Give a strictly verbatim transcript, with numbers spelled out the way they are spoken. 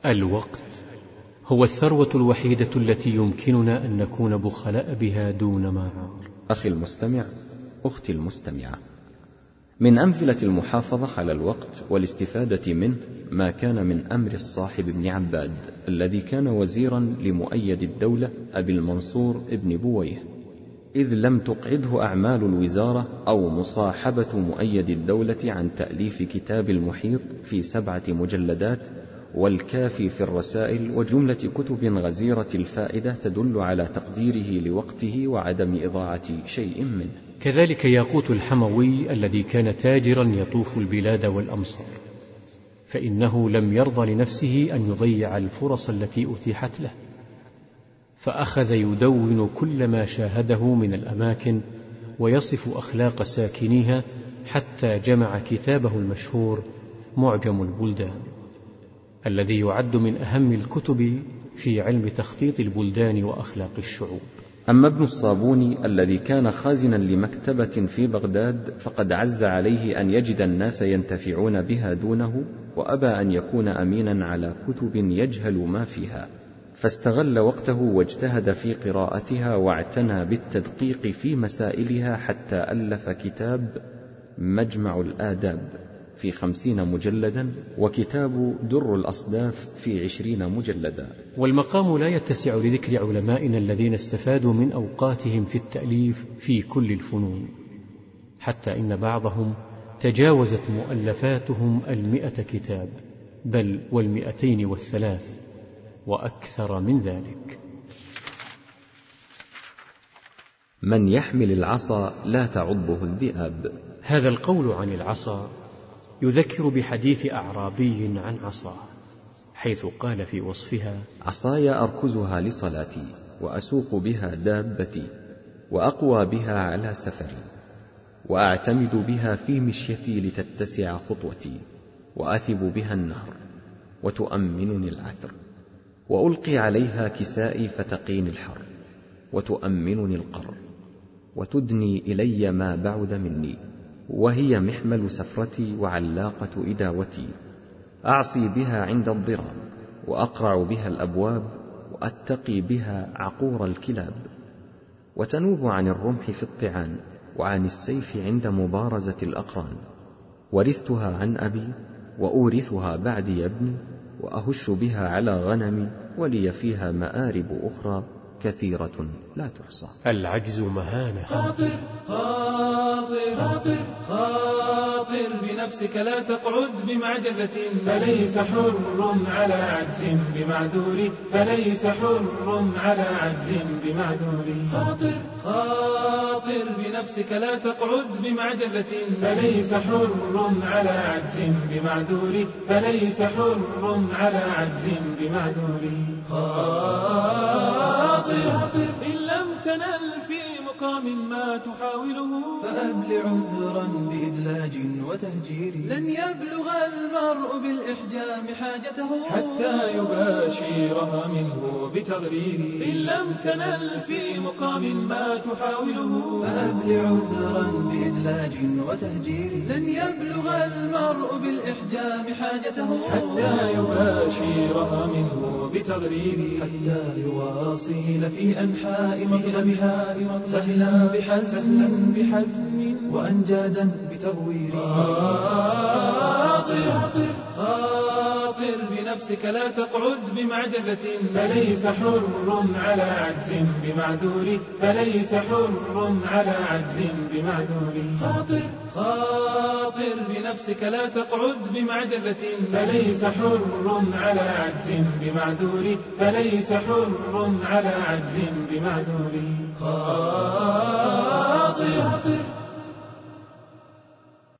الوقت هو الثروة الوحيدة التي يمكننا أن نكون بخلاء بها دون معار. أخي المستمع، أختي المستمعة، من أمثلة المحافظة على الوقت والاستفادة منه ما كان من أمر الصاحب بن عباد الذي كان وزيرا لمؤيد الدولة أبي المنصور ابن بويه، إذ لم تقعده أعمال الوزارة أو مصاحبة مؤيد الدولة عن تأليف كتاب المحيط في سبعة مجلدات والكافي في الرسائل وجملة كتب غزيرة الفائدة تدل على تقديره لوقته وعدم إضاعة شيء منه. كذلك ياقوت الحموي الذي كان تاجرا يطوف البلاد والأمصار، فإنه لم يرضى لنفسه أن يضيع الفرص التي أتيحت له، فأخذ يدون كل ما شاهده من الأماكن ويصف أخلاق ساكنيها، حتى جمع كتابه المشهور معجم البلدان، الذي يعد من أهم الكتب في علم تخطيط البلدان وأخلاق الشعوب. أما ابن الصابوني الذي كان خازنا لمكتبة في بغداد فقد عز عليه أن يجد الناس ينتفعون بها دونه، وأبى أن يكون أمينا على كتب يجهل ما فيها، فاستغل وقته واجتهد في قراءتها واعتنى بالتدقيق في مسائلها، حتى ألف كتاب مجمع الآداب في خمسين مجلدا، وكتاب در الأصداف في عشرين مجلدا. والمقام لا يتسع لذكر علمائنا الذين استفادوا من أوقاتهم في التأليف في كل الفنون، حتى إن بعضهم تجاوزت مؤلفاتهم المئة كتاب، بل والمئتين والثلاث وأكثر من ذلك. من يحمل العصا لا تعضه الذئاب. هذا القول عن العصا يذكر بحديث أعرابي عن عصاه، حيث قال في وصفها: عصاي أركزها لصلاتي، وأسوق بها دابتي، وأقوى بها على سفري، وأعتمد بها في مشيتي لتتسع خطوتي، وأثب بها النهر وتؤمنني العثر، وألقي عليها كسائي فتقيني الحر، وتؤمنني القر، وتدني إلي ما بعد مني، وهي محمل سفرتي وعلاقة إداوتي، أعصي بها عند الضراب، وأقرع بها الأبواب، وأتقي بها عقور الكلاب، وتنوب عن الرمح في الطعان، وعن السيف عند مبارزة الأقران. ورثتها عن أبي، وأورثها بعدي يا ابني، وأهش بها على غنمي، ولي فيها مآرب أخرى كثيرة لا تحصى. العجز مهانة. خاطر خاطر خاطر خاطر بنفسك لا تقعد بمعجزة، فليس حر على عجز بمعذور، فليس حر على عجز بمعذور. خاطر خاطر بنفسك لا تقعد بمعجزة، فليس حر على عجز بمعذور، فليس حر على عجز بمعذور. خاطر إن لم تنل في مقام ما تحاوله، فأبلع عذرا بإدلاج وتهجير. لن يبلغ المرء بالإحجام حاجته، حتى يباشرها منه بتغرير. إن لم تنل في مقام ما تحاوله، فأبلع عذرا بإدلاج وتهجير. لن يبلغ المرء بالإحجام حاجته، حتى يباشرها منه بتغرير. حتى يواصل في أنحاء مطلبها سهلا بحزم بحزم وأنجادا بتغوير. خاطر خاطر بنفسك لا تقعد بمعجزة، فليس حر على عجز بمعذور، فليس حر على عجز بمعذور. خاطر خاطر بنفسك لا تقعد بمعجزة، فليس حر على عجز بمعذور، فليس حر على عجز بمعذور. خاطر